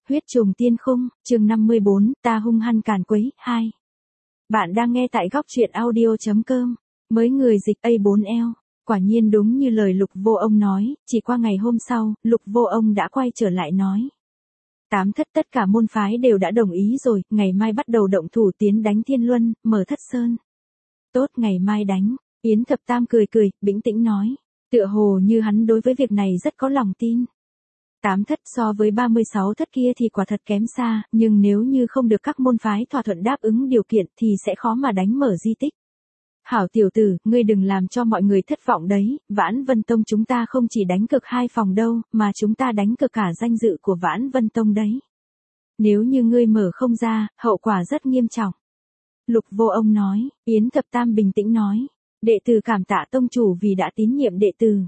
Huyết trùng tiên khung, chương 54, ta hung hăng càn quấy, 2. Bạn đang nghe tại góc truyện audio.com. Mới người dịch A4L. Quả nhiên đúng như lời Lục Vô Ông nói, chỉ qua ngày hôm sau, Lục Vô Ông đã quay trở lại nói. Tám thất tất cả môn phái đều đã đồng ý rồi, ngày mai bắt đầu động thủ tiến đánh Thiên Luân, mở Thất Sơn. Tốt, ngày mai đánh. Yến Thập Tam cười cười, bĩnh tĩnh nói. Tựa hồ như hắn đối với việc này rất có lòng tin. Tám thất so với 36 thất kia thì quả thật kém xa, nhưng nếu như không được các môn phái thỏa thuận đáp ứng điều kiện thì sẽ khó mà đánh mở di tích. Hảo tiểu tử, ngươi đừng làm cho mọi người thất vọng đấy, Vãn Vân Tông chúng ta không chỉ đánh cực 2 phòng đâu, mà chúng ta đánh cực cả danh dự của Vãn Vân Tông đấy. Nếu như ngươi mở không ra, hậu quả rất nghiêm trọng. Lục Vô Ông nói, Yến Thập Tam bình tĩnh nói, đệ tử cảm tạ tông chủ vì đã tín nhiệm đệ tử.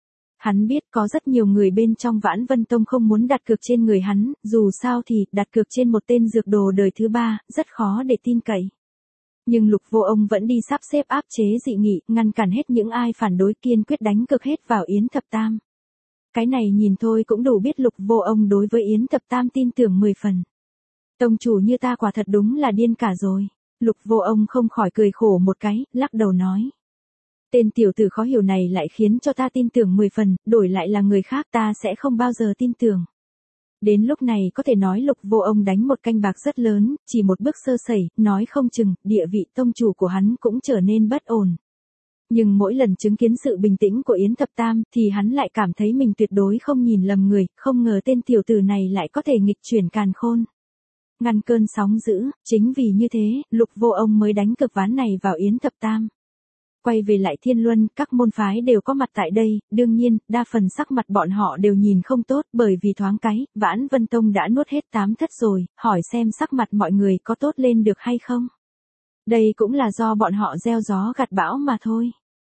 Hắn biết có rất nhiều người bên trong Vãn Vân Tông không muốn đặt cược trên người hắn, dù sao thì đặt cược trên một tên dược đồ đời thứ 3, rất khó để tin cậy. Nhưng Lục Vô Ông vẫn đi sắp xếp áp chế dị nghị, ngăn cản hết những ai phản đối, kiên quyết đánh cược hết vào Yến Thập Tam. Cái này nhìn thôi cũng đủ biết Lục Vô Ông đối với Yến Thập Tam tin tưởng 10 phần. Tông chủ như ta quả thật đúng là điên cả rồi. Lục Vô Ông không khỏi cười khổ một cái, lắc đầu nói. Tên tiểu tử khó hiểu này lại khiến cho ta tin tưởng 10 phần, đổi lại là người khác ta sẽ không bao giờ tin tưởng. Đến lúc này có thể nói Lục Vô Ông đánh một canh bạc rất lớn, chỉ một bước sơ sẩy, nói không chừng, địa vị tông chủ của hắn cũng trở nên bất ổn. Nhưng mỗi lần chứng kiến sự bình tĩnh của Yến Thập Tam, thì hắn lại cảm thấy mình tuyệt đối không nhìn lầm người, không ngờ tên tiểu tử này lại có thể nghịch chuyển càn khôn. Ngăn cơn sóng dữ, chính vì như thế, Lục Vô Ông mới đánh cực ván này vào Yến Thập Tam. Quay về lại Thiên Luân, các môn phái đều có mặt tại đây, đương nhiên, đa phần sắc mặt bọn họ đều nhìn không tốt, bởi vì thoáng cái, Vãn Vân Tông đã nuốt hết 8 thất rồi, hỏi xem sắc mặt mọi người có tốt lên được hay không. Đây cũng là do bọn họ gieo gió gặt bão mà thôi.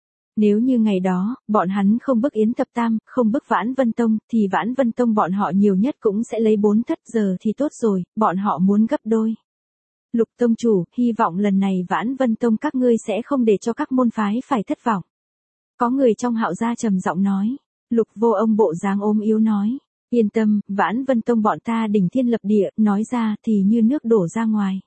Nếu như ngày đó, bọn hắn không bức Yến Thập Tam, không bức Vãn Vân Tông, thì Vãn Vân Tông bọn họ nhiều nhất cũng sẽ lấy 4 thất, giờ thì tốt rồi, bọn họ muốn gấp đôi. Lục tông chủ, hy vọng lần này Vãn Vân Tông các ngươi sẽ không để cho các môn phái phải thất vọng. Có người trong Hạo gia trầm giọng nói. Lục Vô Ông bộ dáng ốm yếu nói. Yên tâm, Vãn Vân Tông bọn ta đỉnh thiên lập địa, nói ra thì như nước đổ ra ngoài.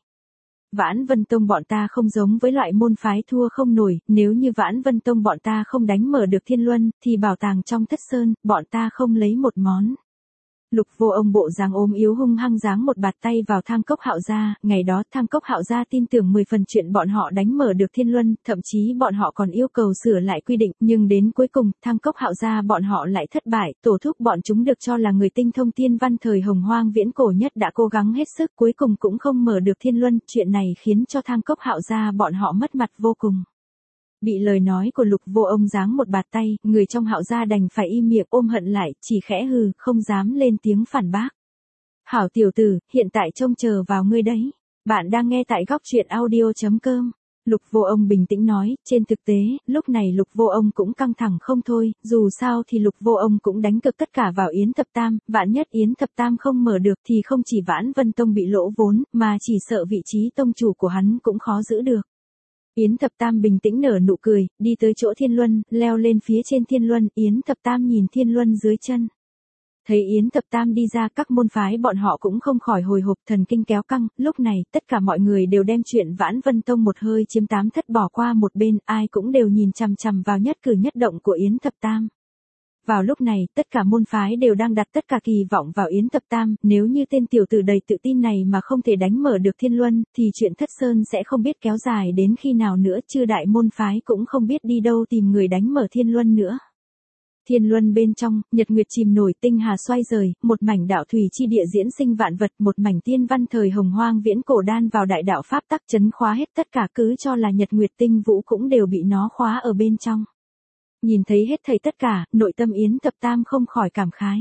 Vãn Vân Tông bọn ta không giống với loại môn phái thua không nổi, nếu như Vãn Vân Tông bọn ta không đánh mở được Thiên Luân, thì bảo tàng trong Thất Sơn, bọn ta không lấy một món. Lục Vô Ông bộ dáng ốm yếu hung hăng giáng một bạt tay vào Tham Cốc Hạo gia, ngày đó Tham Cốc Hạo gia tin tưởng 10 phần chuyện bọn họ đánh mở được Thiên Luân, thậm chí bọn họ còn yêu cầu sửa lại quy định, nhưng đến cuối cùng, Tham Cốc Hạo gia bọn họ lại thất bại, tổ thúc bọn chúng được cho là người tinh thông tiên văn thời Hồng Hoang viễn cổ nhất đã cố gắng hết sức, cuối cùng cũng không mở được Thiên Luân, chuyện này khiến cho Tham Cốc Hạo gia bọn họ mất mặt vô cùng. Bị lời nói của Lục Vô Ông giáng một bạt tay, người trong Hạo gia đành phải im miệng ôm hận lại, chỉ khẽ hừ, không dám lên tiếng phản bác. Hảo tiểu tử, hiện tại trông chờ vào ngươi đấy. Bạn đang nghe tại góc truyện audio.com. Lục Vô Ông bình tĩnh nói, trên thực tế, lúc này Lục Vô Ông cũng căng thẳng không thôi, dù sao thì Lục Vô Ông cũng đánh cực tất cả vào Yến Thập Tam, vạn nhất Yến Thập Tam không mở được thì không chỉ Vãn Vân Tông bị lỗ vốn, mà chỉ sợ vị trí tông chủ của hắn cũng khó giữ được. Yến Thập Tam bình tĩnh nở nụ cười, đi tới chỗ Thiên Luân, leo lên phía trên Thiên Luân, Yến Thập Tam nhìn Thiên Luân dưới chân. Thấy Yến Thập Tam đi ra, các môn phái bọn họ cũng không khỏi hồi hộp, thần kinh kéo căng, lúc này, tất cả mọi người đều đem chuyện Vãn Vân Tông một hơi chiếm 8 thất bỏ qua một bên, ai cũng đều nhìn chằm chằm vào nhất cử nhất động của Yến Thập Tam. Vào lúc này, tất cả môn phái đều đang đặt tất cả kỳ vọng vào Yến Thập Tam, nếu như tên tiểu tử đầy tự tin này mà không thể đánh mở được Thiên Luân, thì chuyện Thất Sơn sẽ không biết kéo dài đến khi nào nữa, chư đại môn phái cũng không biết đi đâu tìm người đánh mở Thiên Luân nữa. Thiên Luân bên trong, nhật nguyệt chìm nổi, tinh hà xoay rời, một mảnh đạo thủy chi địa diễn sinh vạn vật, một mảnh tiên văn thời Hồng Hoang viễn cổ đan vào đại đạo pháp tắc chấn khóa hết tất cả, cứ cho là nhật nguyệt tinh vũ cũng đều bị nó khóa ở bên trong. Nhìn thấy hết thảy tất cả, nội tâm Yến Thập Tam không khỏi cảm khái.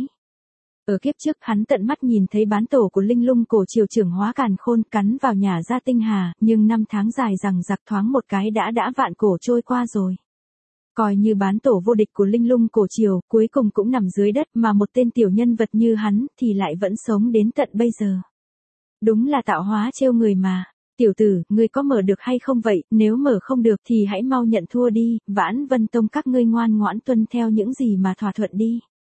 Ở kiếp trước hắn tận mắt nhìn thấy bán tổ của linh lung cổ triều trưởng hóa càn khôn cắn vào nhà ra tinh hà, nhưng năm tháng dài rằng giặc thoáng một cái đã vạn cổ trôi qua rồi. Coi như bán tổ vô địch của linh lung cổ triều, cuối cùng cũng nằm dưới đất, mà một tên tiểu nhân vật như hắn, thì lại vẫn sống đến tận bây giờ. Đúng là tạo hóa trêu người mà. Tiểu tử, ngươi có mở được hay không vậy, nếu mở không được thì hãy mau nhận thua đi, Vãn Vân Tông các ngươi ngoan ngoãn tuân theo những gì mà thỏa thuận đi.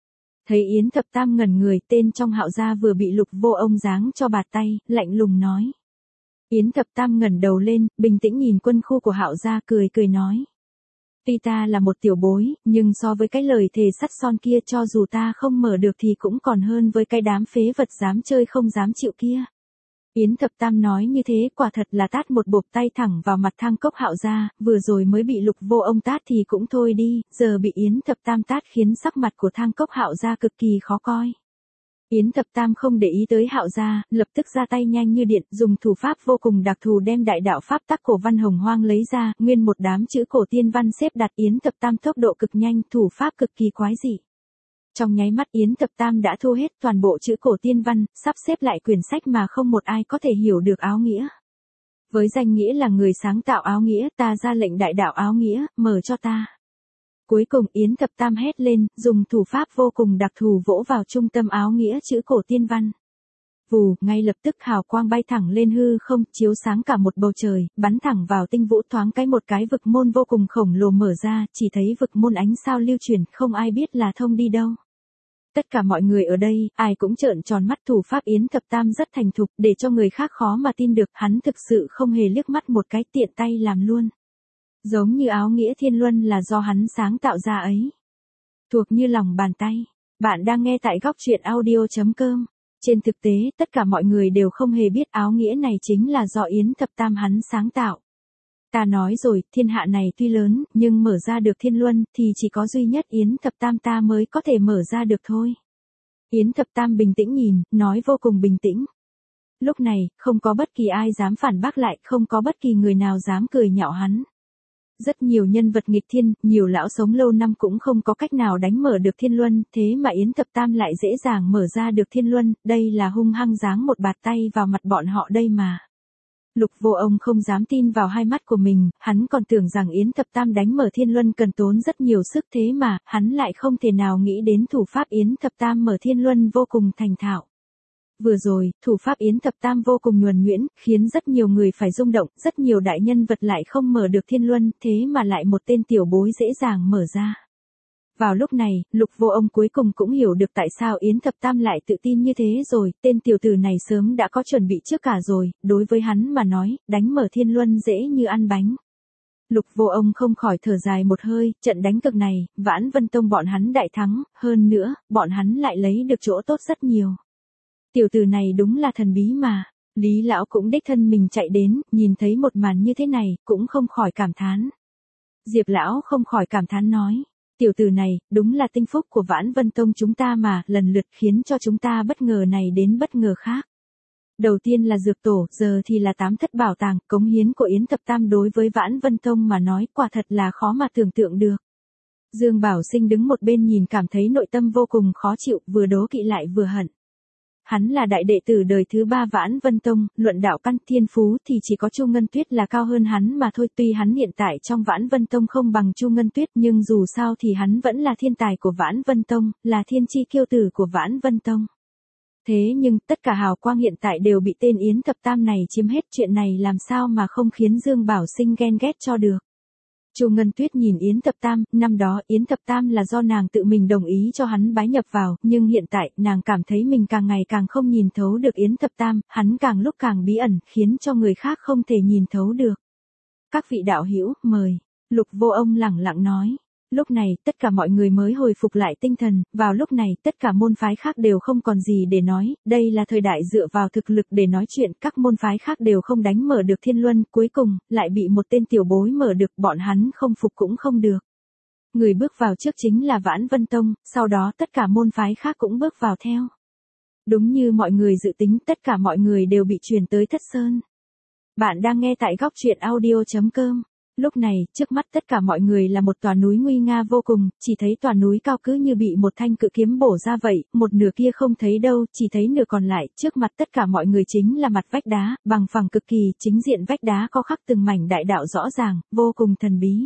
Thấy Yến Thập Tam ngẩn người, tên trong Hạo gia vừa bị Lục Vô Ông giáng cho bạt tay, lạnh lùng nói. Yến Thập Tam ngẩng đầu lên, bình tĩnh nhìn quân khu của Hạo gia, cười cười nói. Tuy ta là một tiểu bối, nhưng so với cái lời thề sắt son kia, cho dù ta không mở được thì cũng còn hơn với cái đám phế vật dám chơi không dám chịu kia. Yến Thập Tam nói như thế quả thật là tát một bộp tay thẳng vào mặt Thang Cốc Hạo gia, vừa rồi mới bị Lục Vô Ông tát thì cũng thôi đi, giờ bị Yến Thập Tam tát khiến sắc mặt của Thang Cốc Hạo gia cực kỳ khó coi. Yến Thập Tam không để ý tới Hạo gia, lập tức ra tay nhanh như điện, dùng thủ pháp vô cùng đặc thù đem đại đạo pháp tắc cổ văn hồng hoang lấy ra, nguyên một đám chữ cổ tiên văn xếp đặt. Yến Thập Tam tốc độ cực nhanh, thủ pháp cực kỳ quái dị. Trong nháy mắt Yến Thập Tam đã thu hết toàn bộ chữ cổ tiên văn, sắp xếp lại quyển sách mà không một ai có thể hiểu được áo nghĩa. Với danh nghĩa là người sáng tạo áo nghĩa, ta ra lệnh đại đạo áo nghĩa, mở cho ta. Cuối cùng Yến Thập Tam hét lên, dùng thủ pháp vô cùng đặc thù vỗ vào trung tâm áo nghĩa chữ cổ tiên văn. Vù, ngay lập tức hào quang bay thẳng lên hư không, chiếu sáng cả một bầu trời, bắn thẳng vào tinh vũ. Thoáng cái một cái vực môn vô cùng khổng lồ mở ra, chỉ thấy vực môn ánh sao lưu chuyển, không ai biết là thông đi đâu. Tất cả mọi người ở đây, ai cũng trợn tròn mắt. Thủ pháp Yến Thập Tam rất thành thục, để cho người khác khó mà tin được, hắn thực sự không hề liếc mắt một cái, tiện tay làm luôn. Giống như áo nghĩa thiên luân là do hắn sáng tạo ra ấy. Thuộc như lòng bàn tay. Bạn đang nghe tại góc truyện audio.com. Trên thực tế, tất cả mọi người đều không hề biết áo nghĩa này chính là do Yến Thập Tam hắn sáng tạo. Ta nói rồi, thiên hạ này tuy lớn, nhưng mở ra được thiên luân, thì chỉ có duy nhất Yến Thập Tam ta mới có thể mở ra được thôi. Yến Thập Tam bình tĩnh nhìn, nói vô cùng bình tĩnh. Lúc này, không có bất kỳ ai dám phản bác lại, không có bất kỳ người nào dám cười nhạo hắn. Rất nhiều nhân vật nghịch thiên, nhiều lão sống lâu năm cũng không có cách nào đánh mở được thiên luân, thế mà Yến Thập Tam lại dễ dàng mở ra được thiên luân, đây là hung hăng giáng một bạt tay vào mặt bọn họ đây mà. Lục Vô Ông không dám tin vào hai mắt của mình, hắn còn tưởng rằng Yến Thập Tam đánh mở thiên luân cần tốn rất nhiều sức, thế mà, hắn lại không thể nào nghĩ đến thủ pháp Yến Thập Tam mở thiên luân vô cùng thành thạo. Vừa rồi, thủ pháp Yến Thập Tam vô cùng nhuần nhuyễn, khiến rất nhiều người phải rung động, rất nhiều đại nhân vật lại không mở được thiên luân, thế mà lại một tên tiểu bối dễ dàng mở ra. Vào lúc này, Lục Vô Ông cuối cùng cũng hiểu được tại sao Yến Thập Tam lại tự tin như thế rồi, tên tiểu tử này sớm đã có chuẩn bị trước cả rồi, đối với hắn mà nói, đánh mở thiên luân dễ như ăn bánh. Lục Vô Ông không khỏi thở dài một hơi, trận đánh cực này, Vãn Vân Tông bọn hắn đại thắng, hơn nữa, bọn hắn lại lấy được chỗ tốt rất nhiều. Tiểu tử này đúng là thần bí mà. Lý lão cũng đích thân mình chạy đến, nhìn thấy một màn như thế này, cũng không khỏi cảm thán. Diệp lão không khỏi cảm thán nói, tiểu tử này, đúng là tinh phúc của Vãn Vân Tông chúng ta mà, lần lượt khiến cho chúng ta bất ngờ này đến bất ngờ khác. Đầu tiên là dược tổ, giờ thì là 8 thất bảo tàng, cống hiến của Yến Thập Tam đối với Vãn Vân Tông mà nói quả thật là khó mà tưởng tượng được. Dương Bảo Sinh đứng một bên nhìn cảm thấy nội tâm vô cùng khó chịu, vừa đố kỵ lại vừa hận. Hắn là đại đệ tử đời thứ 3 Vãn Vân Tông, luận đạo căn thiên phú thì chỉ có Chu Ngân Tuyết là cao hơn hắn mà thôi. Tuy hắn hiện tại trong Vãn Vân Tông không bằng Chu Ngân Tuyết, nhưng dù sao thì hắn vẫn là thiên tài của Vãn Vân Tông, là thiên chi kiêu tử của Vãn Vân Tông. Thế nhưng, tất cả hào quang hiện tại đều bị tên Yến Thập Tam này chiếm hết, chuyện này làm sao mà không khiến Dương Bảo Sinh ghen ghét cho được. Chu Ngân Tuyết nhìn Yến Thập Tam, năm đó Yến Thập Tam là do nàng tự mình đồng ý cho hắn bái nhập vào, nhưng hiện tại, nàng cảm thấy mình càng ngày càng không nhìn thấu được Yến Thập Tam, hắn càng lúc càng bí ẩn, khiến cho người khác không thể nhìn thấu được. Các vị đạo hữu, mời. Lục Vô Ông lẳng lặng nói. Lúc này, tất cả mọi người mới hồi phục lại tinh thần, vào lúc này, tất cả môn phái khác đều không còn gì để nói, đây là thời đại dựa vào thực lực để nói chuyện, các môn phái khác đều không đánh mở được thiên luân, cuối cùng, lại bị một tên tiểu bối mở được, bọn hắn không phục cũng không được. Người bước vào trước chính là Vãn Vân Tông, sau đó tất cả môn phái khác cũng bước vào theo. Đúng như mọi người dự tính, tất cả mọi người đều bị truyền tới Thất Sơn. Bạn đang nghe tại góc truyện audio.com. Lúc này, trước mắt tất cả mọi người là một tòa núi nguy nga vô cùng, chỉ thấy tòa núi cao cứ như bị một thanh cự kiếm bổ ra vậy, một nửa kia không thấy đâu, chỉ thấy nửa còn lại, trước mặt tất cả mọi người chính là mặt vách đá, bằng phẳng cực kỳ, chính diện vách đá có khắc từng mảnh đại đạo rõ ràng, vô cùng thần bí.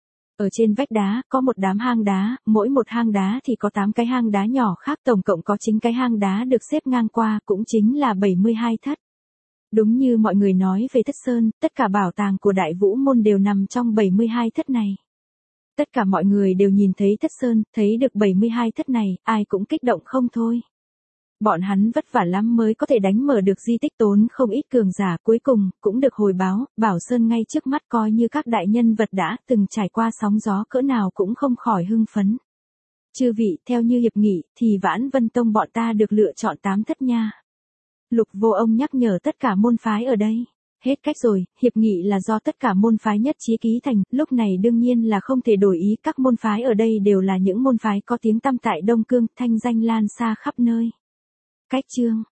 Ở trên vách đá, có một đám hang đá, mỗi một hang đá thì có 8 cái hang đá nhỏ khác, tổng cộng có 9 cái hang đá được xếp ngang qua, cũng chính là 72 thất. Đúng như mọi người nói về Thất Sơn, tất cả bảo tàng của Đại Vũ Môn đều nằm trong 72 thất này. Tất cả mọi người đều nhìn thấy thất sơn, thấy được 72 thất này, ai cũng kích động không thôi. Bọn hắn vất vả lắm mới có thể đánh mở được di tích, tốn không ít cường giả, cuối cùng cũng được hồi báo, Bảo Sơn ngay trước mắt, coi như các đại nhân vật đã từng trải qua sóng gió cỡ nào cũng không khỏi hưng phấn. Chư vị, theo như hiệp nghị, thì Vãn Vân Tông bọn ta được lựa chọn 8 thất nha. Lục Vô Ông nhắc nhở tất cả môn phái ở đây. Hết cách rồi, hiệp nghị là do tất cả môn phái nhất trí ký thành, lúc này đương nhiên là không thể đổi ý, các môn phái ở đây đều là những môn phái có tiếng tăm tại Đông Cương, thanh danh lan xa khắp nơi. Cách chương